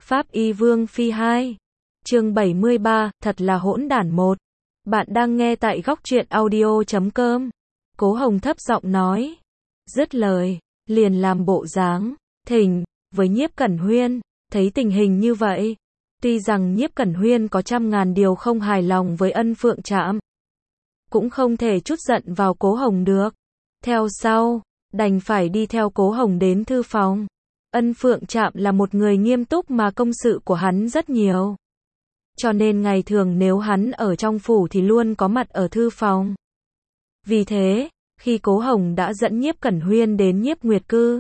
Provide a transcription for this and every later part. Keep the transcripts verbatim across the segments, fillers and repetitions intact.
Pháp Y Vương Phi hai. Chương bảy mươi ba, thật là hỗn đản một. Bạn đang nghe tại góc truyện audio chấm com. Cố Hồng thấp giọng nói. Dứt lời, liền làm bộ dáng, thỉnh, với Nhiếp Cẩn Huyên, thấy tình hình như vậy. Tuy rằng Nhiếp Cẩn Huyên có trăm ngàn điều không hài lòng với Ân Phượng Trạm, cũng không thể trút giận vào Cố Hồng được. Theo sau, đành phải đi theo Cố Hồng đến thư phòng. Ân Phượng Trạm là một người nghiêm túc mà công sự của hắn rất nhiều. Cho nên ngày thường nếu hắn ở trong phủ thì luôn có mặt ở thư phòng. Vì thế, khi Cố Hồng đã dẫn Nhiếp Cẩn Huyên đến Nhiếp Nguyệt Cư,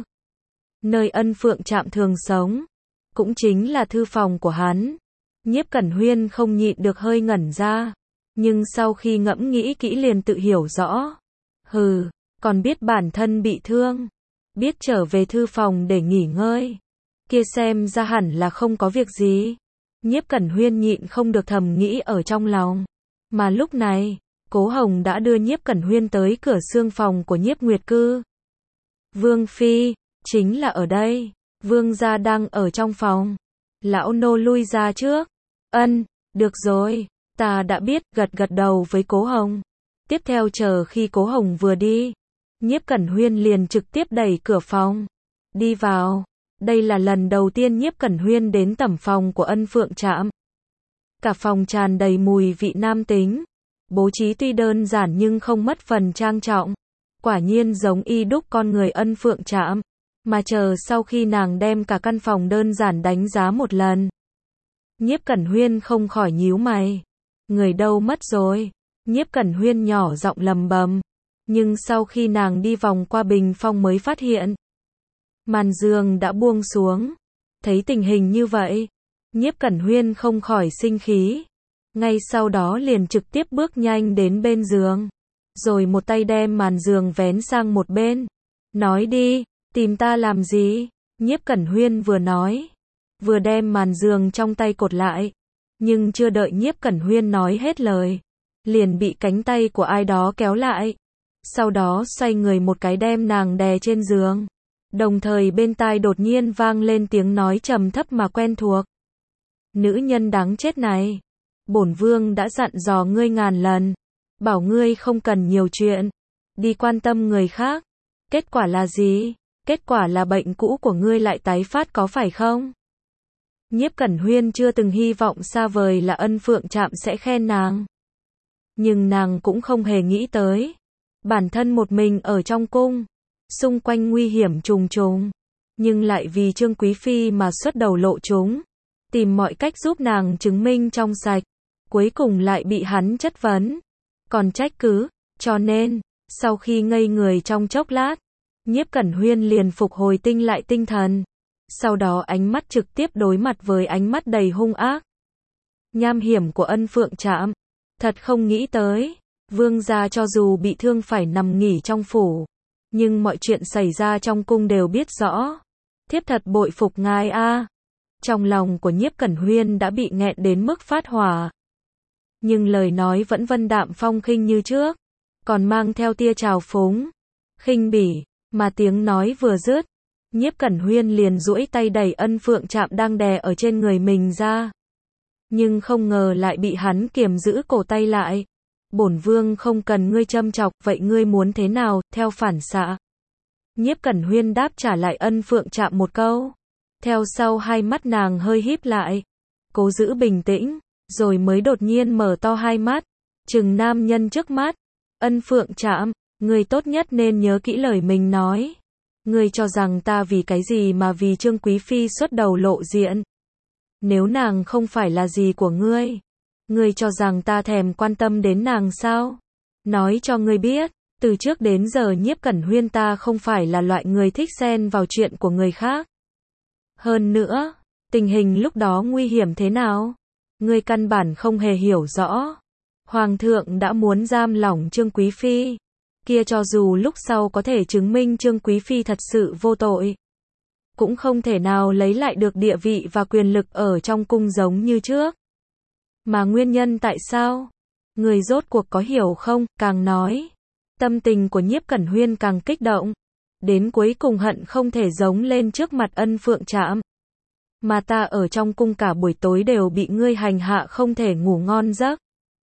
nơi Ân Phượng Trạm thường sống, cũng chính là thư phòng của hắn, Nhiếp Cẩn Huyên không nhịn được hơi ngẩn ra. Nhưng sau khi ngẫm nghĩ kỹ liền tự hiểu rõ. Hừ, còn biết bản thân bị thương, biết trở về thư phòng để nghỉ ngơi, kia xem ra hẳn là không có việc gì. Nhiếp Cẩn Huyên nhịn không được thầm nghĩ ở trong lòng. Mà lúc này, Cố Hồng đã đưa Nhiếp Cẩn Huyên tới cửa xương phòng của Nhiếp Nguyệt Cư. Vương Phi, chính là ở đây. Vương gia đang ở trong phòng. Lão nô lui ra trước. Ân, được rồi, ta đã biết, gật gật đầu với Cố Hồng. Tiếp theo chờ khi Cố Hồng vừa đi, Nhiếp Cẩn Huyên liền trực tiếp đẩy cửa phòng, đi vào. Đây là lần đầu tiên Nhiếp Cẩn Huyên đến tẩm phòng của Ân Phượng Trạm. Cả phòng tràn đầy mùi vị nam tính. Bố trí tuy đơn giản nhưng không mất phần trang trọng. Quả nhiên giống y đúc con người Ân Phượng Trạm. Mà chờ sau khi nàng đem cả căn phòng đơn giản đánh giá một lần, Nhiếp Cẩn Huyên không khỏi nhíu mày. Người đâu mất rồi? Nhiếp Cẩn Huyên nhỏ giọng lầm bầm. Nhưng sau khi nàng đi vòng qua bình phong mới phát hiện, màn giường đã buông xuống. Thấy tình hình như vậy, Nhiếp Cẩn Huyên không khỏi sinh khí. Ngay sau đó liền trực tiếp bước nhanh đến bên giường, rồi một tay đem màn giường vén sang một bên. Nói đi, tìm ta làm gì? Nhiếp Cẩn Huyên vừa nói, vừa đem màn giường trong tay cột lại. Nhưng chưa đợi Nhiếp Cẩn Huyên nói hết lời, liền bị cánh tay của ai đó kéo lại. Sau đó xoay người một cái đem nàng đè trên giường. Đồng thời bên tai đột nhiên vang lên tiếng nói trầm thấp mà quen thuộc. Nữ nhân đáng chết này, bổn vương đã dặn dò ngươi ngàn lần, bảo ngươi không cần nhiều chuyện, đi quan tâm người khác. Kết quả là gì? Kết quả là bệnh cũ của ngươi lại tái phát có phải không? Nhiếp Cẩn Huyên chưa từng hy vọng xa vời là Ân Phượng Trạm sẽ khen nàng. Nhưng nàng cũng không hề nghĩ tới, bản thân một mình ở trong cung, xung quanh nguy hiểm trùng trùng, nhưng lại vì Trương Quý Phi mà xuất đầu lộ chúng, tìm mọi cách giúp nàng chứng minh trong sạch, cuối cùng lại bị hắn chất vấn, còn trách cứ. Cho nên, sau khi ngây người trong chốc lát, Nhiếp Cẩn Huyên liền phục hồi tinh lại tinh thần. Sau đó ánh mắt trực tiếp đối mặt với ánh mắt đầy hung ác, nham hiểm của Ân Phượng Trạm. Thật không nghĩ tới, vương gia cho dù bị thương phải nằm nghỉ trong phủ, nhưng mọi chuyện xảy ra trong cung đều biết rõ. Thiếp thật bội phục ngài a. Trong lòng của Nhiếp Cẩn Huyên đã bị nghẹn đến mức phát hỏa. Nhưng lời nói vẫn vân đạm phong khinh như trước, còn mang theo tia trào phúng, khinh bỉ, mà tiếng nói vừa dứt, Nhiếp Cẩn Huyên liền duỗi tay đẩy Ân Phượng Trạm đang đè ở trên người mình ra. Nhưng không ngờ lại bị hắn kiềm giữ cổ tay lại. Bổn vương không cần ngươi châm chọc, vậy ngươi muốn thế nào? Theo phản xạ, Nhiếp Cẩn Huyên đáp trả lại Ân Phượng Trạm một câu. Theo sau hai mắt nàng hơi híp lại, cố giữ bình tĩnh, rồi mới đột nhiên mở to hai mắt, trừng nam nhân trước mắt. Ân Phượng Trạm, ngươi tốt nhất nên nhớ kỹ lời mình nói. Ngươi cho rằng ta vì cái gì mà vì Trương Quý Phi xuất đầu lộ diện? Nếu nàng không phải là gì của ngươi, ngươi cho rằng ta thèm quan tâm đến nàng sao? Nói cho ngươi biết, từ trước đến giờ Nhiếp Cẩn Huyên ta không phải là loại người thích xen vào chuyện của người khác. Hơn nữa, tình hình lúc đó nguy hiểm thế nào? Ngươi căn bản không hề hiểu rõ. Hoàng thượng đã muốn giam lỏng Trương Quý Phi. Kia cho dù lúc sau có thể chứng minh Trương Quý Phi thật sự vô tội, cũng không thể nào lấy lại được địa vị và quyền lực ở trong cung giống như trước. Mà nguyên nhân tại sao? Người rốt cuộc có hiểu không? Càng nói, tâm tình của Nhiếp Cẩn Huyên càng kích động, đến cuối cùng hận không thể giống lên trước mặt Ân Phượng Trạm. mà ta ở trong cung cả buổi tối đều bị ngươi hành hạ không thể ngủ ngon giấc.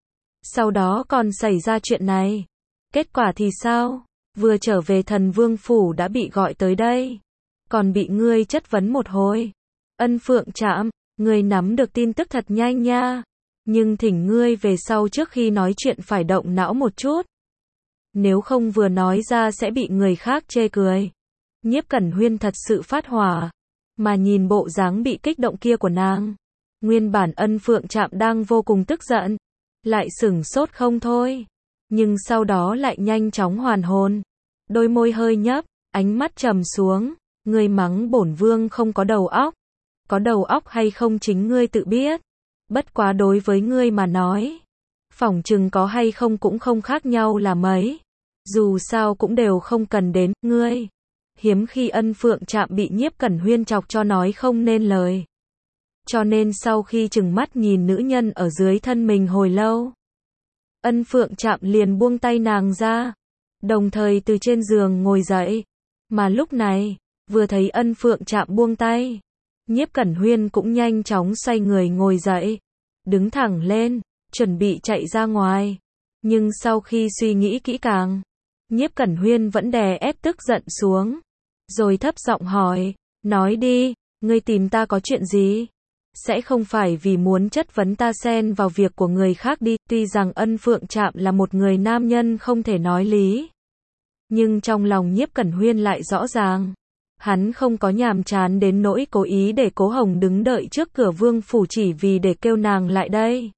Sau đó còn xảy ra chuyện này. Kết quả thì sao? Vừa trở về thần vương phủ đã bị gọi tới đây. Còn bị ngươi chất vấn một hồi. Ân Phượng Trạm, ngươi nắm được tin tức thật nhanh nha. Nhưng thỉnh ngươi về sau trước khi nói chuyện phải động não một chút. Nếu không vừa nói ra sẽ bị người khác chê cười. Nhiếp Cẩn Huyên thật sự phát hỏa. Mà nhìn bộ dáng bị kích động kia của nàng. Nguyên bản Ân Phượng Trạm đang vô cùng tức giận. Lại sửng sốt không thôi. Nhưng sau đó lại nhanh chóng hoàn hồn. Đôi môi hơi nhấp, ánh mắt trầm xuống. Ngươi mắng bổn vương không có đầu óc. Có đầu óc hay không chính ngươi tự biết. Bất quá đối với ngươi mà nói. Phỏng chừng có hay không cũng không khác nhau là mấy. Dù sao cũng đều không cần đến, ngươi. Hiếm khi Ân Phượng Trạm bị Nhiếp Cẩn Huyên chọc cho nói không nên lời. Cho nên sau khi chừng mắt nhìn nữ nhân ở dưới thân mình hồi lâu. Ân Phượng Trạm liền buông tay nàng ra. Đồng thời từ trên giường ngồi dậy. Mà lúc này, vừa thấy Ân Phượng Trạm buông tay. Nhiếp Cẩn Huyên cũng nhanh chóng xoay người ngồi dậy. Đứng thẳng lên, chuẩn bị chạy ra ngoài. Nhưng sau khi suy nghĩ kỹ càng. Nhiếp Cẩn Huyên vẫn đè ép tức giận xuống. Rồi thấp giọng hỏi, nói đi, ngươi tìm ta có chuyện gì? Sẽ không phải vì muốn chất vấn ta xen vào việc của người khác đi, tuy rằng Ân Phượng Trạm là một người nam nhân không thể nói lý. Nhưng trong lòng Nhiếp Cẩn Huyên lại rõ ràng. Hắn không có nhàm chán đến nỗi cố ý để Cố Hồng đứng đợi trước cửa vương phủ chỉ vì để kêu nàng lại đây.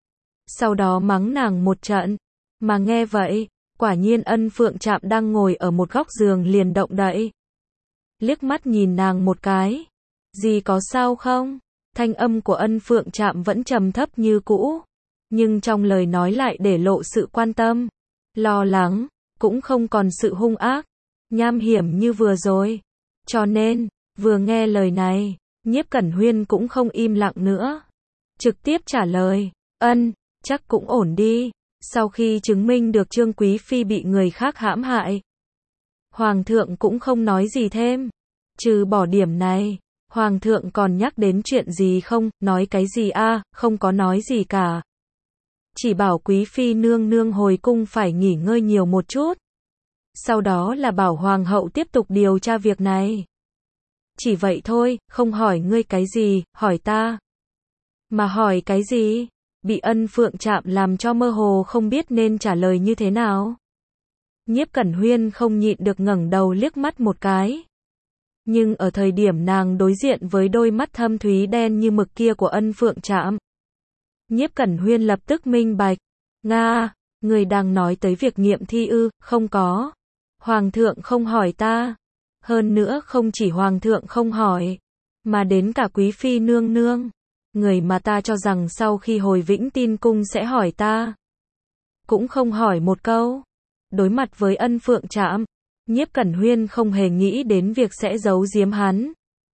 Sau đó mắng nàng một trận. Mà nghe vậy, quả nhiên Ân Phượng Trạm đang ngồi ở một góc giường liền động đậy. Liếc mắt nhìn nàng một cái. Gì có sao không? Thanh âm của Ân Phượng Trạm vẫn trầm thấp như cũ. Nhưng trong lời nói lại để lộ sự quan tâm. Lo lắng. Cũng không còn sự hung ác. Nham hiểm như vừa rồi. Cho nên, vừa nghe lời này, Nhiếp Cẩn Huyên cũng không im lặng nữa. Trực tiếp trả lời. Ân, chắc cũng ổn đi. Sau khi chứng minh được Trương Quý Phi bị người khác hãm hại. Hoàng thượng cũng không nói gì thêm. Trừ bỏ điểm này, Hoàng thượng còn nhắc đến chuyện gì không, nói cái gì a à, không có nói gì cả. Chỉ bảo Quý Phi nương nương hồi cung phải nghỉ ngơi nhiều một chút. Sau đó là bảo Hoàng hậu tiếp tục điều tra việc này. Chỉ vậy thôi, không hỏi ngươi cái gì, hỏi ta. Mà hỏi cái gì? Bị Ân Phượng Trạm làm cho mơ hồ không biết nên trả lời như thế nào. Nhiếp Cẩn Huyên không nhịn được ngẩng đầu liếc mắt một cái. Nhưng ở thời điểm nàng đối diện với đôi mắt thâm thúy đen như mực kia của Ân Phượng Trạm. Nhiếp Cẩn Huyên lập tức minh bạch. Nga, người đang nói tới việc nghiệm thi ư, không có. Hoàng thượng không hỏi ta. Hơn nữa không chỉ Hoàng thượng không hỏi. Mà đến cả Quý Phi nương nương. Người mà ta cho rằng sau khi hồi Vĩnh Tin Cung sẽ hỏi ta. Cũng không hỏi một câu. Đối mặt với Ân Phượng Trạm. Nhiếp Cẩn Huyên không hề nghĩ đến việc sẽ giấu giếm hắn.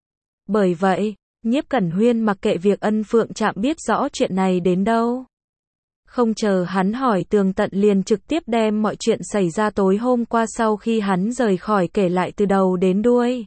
Bởi vậy, Nhiếp Cẩn Huyên mặc kệ việc Ân Phượng Trạm biết rõ chuyện này đến đâu. Không chờ hắn hỏi tường tận liền trực tiếp đem mọi chuyện xảy ra tối hôm qua sau khi hắn rời khỏi kể lại từ đầu đến đuôi.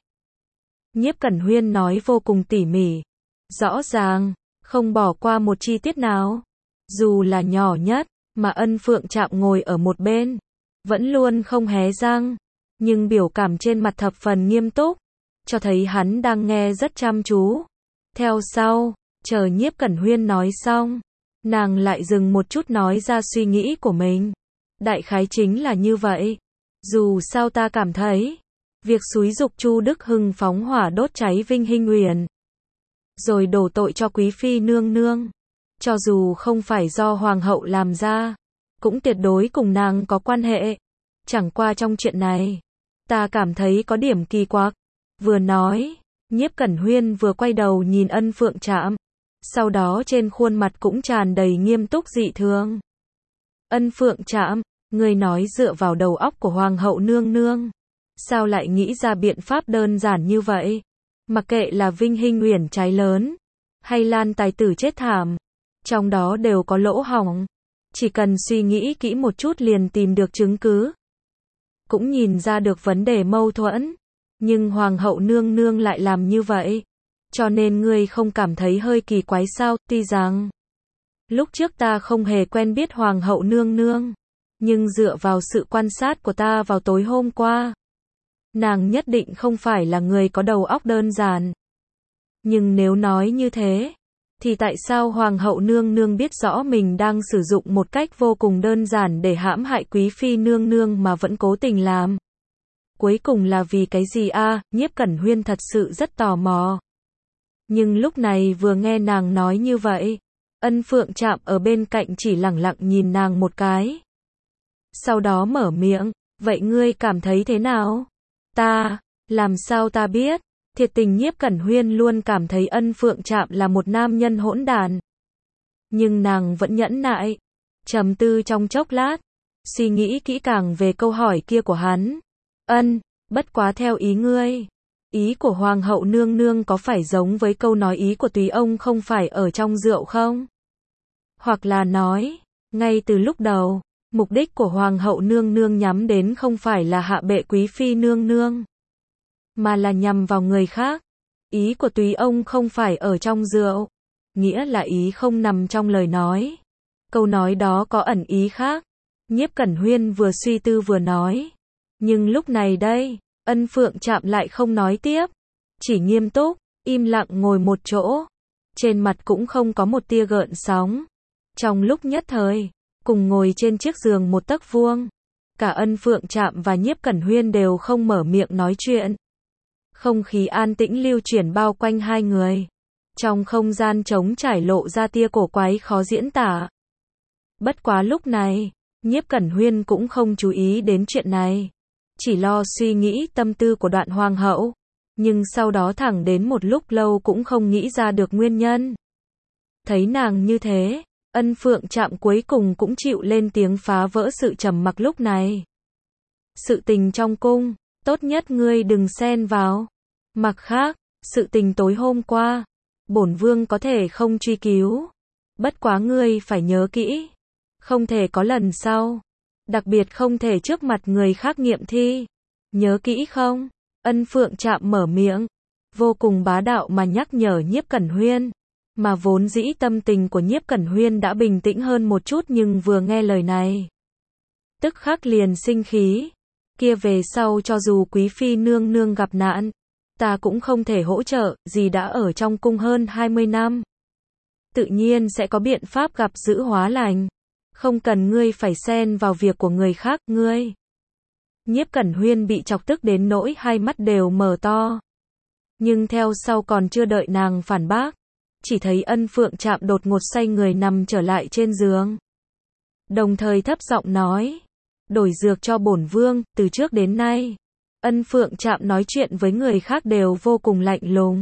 Nhiếp Cẩn Huyên nói vô cùng tỉ mỉ. Rõ ràng, không bỏ qua một chi tiết nào. Dù là nhỏ nhất, mà Ân Phượng Trạm ngồi ở một bên. Vẫn luôn không hé răng. Nhưng biểu cảm trên mặt thập phần nghiêm túc. Cho thấy hắn đang nghe rất chăm chú. Theo sau, chờ Nhiếp Cẩn Huyên nói xong. Nàng lại dừng một chút nói ra suy nghĩ của mình. Đại khái chính là như vậy. Dù sao ta cảm thấy. Việc xúi giục Chu Đức Hưng phóng hỏa đốt cháy Vinh Hinh Uyển. Rồi đổ tội cho Quý Phi nương nương. Cho dù không phải do Hoàng hậu làm ra. Cũng tuyệt đối cùng nàng có quan hệ. Chẳng qua trong chuyện này. Ta cảm thấy có điểm kỳ quặc. Vừa nói, Nhiếp Cẩn Huyên vừa quay đầu nhìn Ân Phượng Trạm. Sau đó trên khuôn mặt cũng tràn đầy nghiêm túc dị thường. Ân Phượng Trạm, người nói dựa vào đầu óc của Hoàng hậu nương nương. Sao lại nghĩ ra biện pháp đơn giản như vậy? Mặc kệ là Vinh Hinh Uyển cháy lớn, hay Lan tài tử chết thảm. Trong đó đều có lỗ hổng. Chỉ cần suy nghĩ kỹ một chút liền tìm được chứng cứ. Cũng nhìn ra được vấn đề mâu thuẫn. Nhưng Hoàng hậu nương nương lại làm như vậy. Cho nên ngươi không cảm thấy hơi kỳ quái sao, tuy rằng lúc trước ta không hề quen biết Hoàng hậu nương nương, nhưng dựa vào sự quan sát của ta vào tối hôm qua, nàng nhất định không phải là người có đầu óc đơn giản. Nhưng nếu nói như thế, thì tại sao Hoàng hậu nương nương biết rõ mình đang sử dụng một cách vô cùng đơn giản để hãm hại quý phi nương nương mà vẫn cố tình làm? Cuối cùng là vì cái gì a? À, Nhiếp Cẩn Huyên thật sự rất tò mò. Nhưng lúc này vừa nghe nàng nói như vậy, Ân Phượng Trạm ở bên cạnh chỉ lẳng lặng nhìn nàng một cái. Sau đó mở miệng, vậy ngươi cảm thấy thế nào? Ta, làm sao ta biết? Thiệt tình Nhiếp Cẩn Huyên luôn cảm thấy Ân Phượng Trạm là một nam nhân hỗn đản. Nhưng nàng vẫn nhẫn nại, trầm tư trong chốc lát, suy nghĩ kỹ càng về câu hỏi kia của hắn. Ân, bất quá theo ý ngươi, ý của Hoàng hậu nương nương có phải giống với câu nói ý của Tùy ông không phải ở trong rượu không? Hoặc là nói, ngay từ lúc đầu, mục đích của Hoàng hậu nương nương nhắm đến không phải là hạ bệ quý phi nương nương, mà là nhằm vào người khác. Ý của Tùy ông không phải ở trong rượu, nghĩa là ý không nằm trong lời nói. Câu nói đó có ẩn ý khác. Nhiếp Cẩn Huyên vừa suy tư vừa nói. Nhưng lúc này đây, Ân Phượng Trạm lại không nói tiếp, chỉ nghiêm túc, im lặng ngồi một chỗ, trên mặt cũng không có một tia gợn sóng. Trong lúc nhất thời, cùng ngồi trên chiếc giường một tấc vuông, cả Ân Phượng Trạm và Nhiếp Cẩn Huyên đều không mở miệng nói chuyện. Không khí an tĩnh lưu chuyển bao quanh hai người. Trong không gian trống trải lộ ra tia cổ quái khó diễn tả. Bất quá lúc này, Nhiếp Cẩn Huyên cũng không chú ý đến chuyện này, chỉ lo suy nghĩ tâm tư của Đoạn Hoàng hậu, nhưng sau đó thẳng đến một lúc lâu cũng không nghĩ ra được nguyên nhân. Thấy nàng như thế, Ân Phượng Trạm cuối cùng cũng chịu lên tiếng phá vỡ sự trầm mặc lúc này. Sự tình trong cung, tốt nhất ngươi đừng xen vào. Mặt khác, sự tình tối hôm qua, bổn vương có thể không truy cứu. Bất quá ngươi phải nhớ kỹ, không thể có lần sau. Đặc biệt không thể trước mặt người khác nghiệm thi. Nhớ kỹ không? Ân Phượng Trạm mở miệng, vô cùng bá đạo mà nhắc nhở Nhiếp Cẩn Huyên. Mà vốn dĩ tâm tình của Nhiếp Cẩn Huyên đã bình tĩnh hơn một chút nhưng vừa nghe lời này, tức khắc liền sinh khí. Kia về sau cho dù quý phi nương nương gặp nạn, ta cũng không thể hỗ trợ, gì đã ở trong cung hơn hai mươi năm. Tự nhiên sẽ có biện pháp gặp giữ hóa lành. Không cần ngươi phải xen vào việc của người khác, ngươi. Nhiếp Cẩn Huyên bị chọc tức đến nỗi hai mắt đều mở to. Nhưng theo sau còn chưa đợi nàng phản bác, chỉ thấy Ân Phượng Trạm đột ngột xoay người nằm trở lại trên giường. Đồng thời thấp giọng nói, đổi dược cho bổn vương. Từ trước đến nay, Ân Phượng Trạm nói chuyện với người khác đều vô cùng lạnh lùng,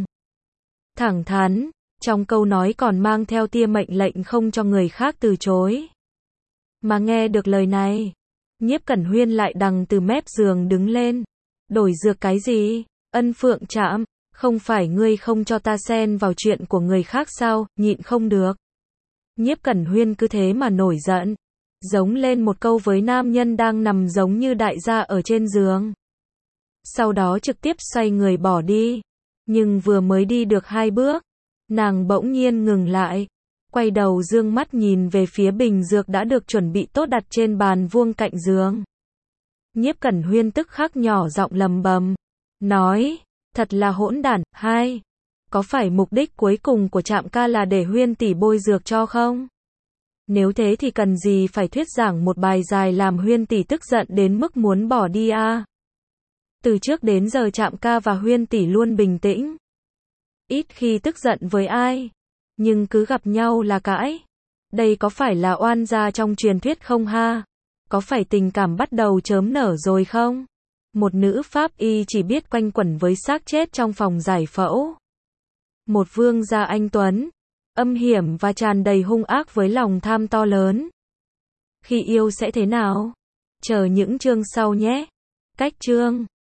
thẳng thắn, trong câu nói còn mang theo tia mệnh lệnh không cho người khác từ chối. Mà nghe được lời này, Nhiếp Cẩn Huyên lại đằng từ mép giường đứng lên. Đổi dược cái gì? Ân Phượng Trạm, không phải ngươi không cho ta xen vào chuyện của người khác sao? Nhịn không được. Nhiếp Cẩn Huyên cứ thế mà nổi giận, giống lên một câu với nam nhân đang nằm giống như đại gia ở trên giường. Sau đó trực tiếp xoay người bỏ đi. Nhưng vừa mới đi được hai bước, nàng bỗng nhiên ngừng lại, quay đầu dương mắt nhìn về phía bình dược đã được chuẩn bị tốt đặt trên bàn vuông cạnh giường. Nhiếp Cẩn Huyên tức khắc nhỏ giọng lầm bầm, nói, thật là hỗn đản. Hai, có phải mục đích cuối cùng của Trạm ca là để Huyên tỷ bôi dược cho không? Nếu thế thì cần gì phải thuyết giảng một bài dài làm Huyên tỷ tức giận đến mức muốn bỏ đi a? À? Từ trước đến giờ Trạm ca và Huyên tỷ luôn bình tĩnh, ít khi tức giận với ai, nhưng cứ gặp nhau là cãi. Đây có phải là oan gia trong truyền thuyết không ha? Có phải tình cảm bắt đầu chớm nở rồi không? Một nữ pháp y chỉ biết quanh quẩn với xác chết trong phòng giải phẫu. Một vương gia anh tuấn, âm hiểm và tràn đầy hung ác với lòng tham to lớn. Khi yêu sẽ thế nào? Chờ những chương sau nhé. Cách chương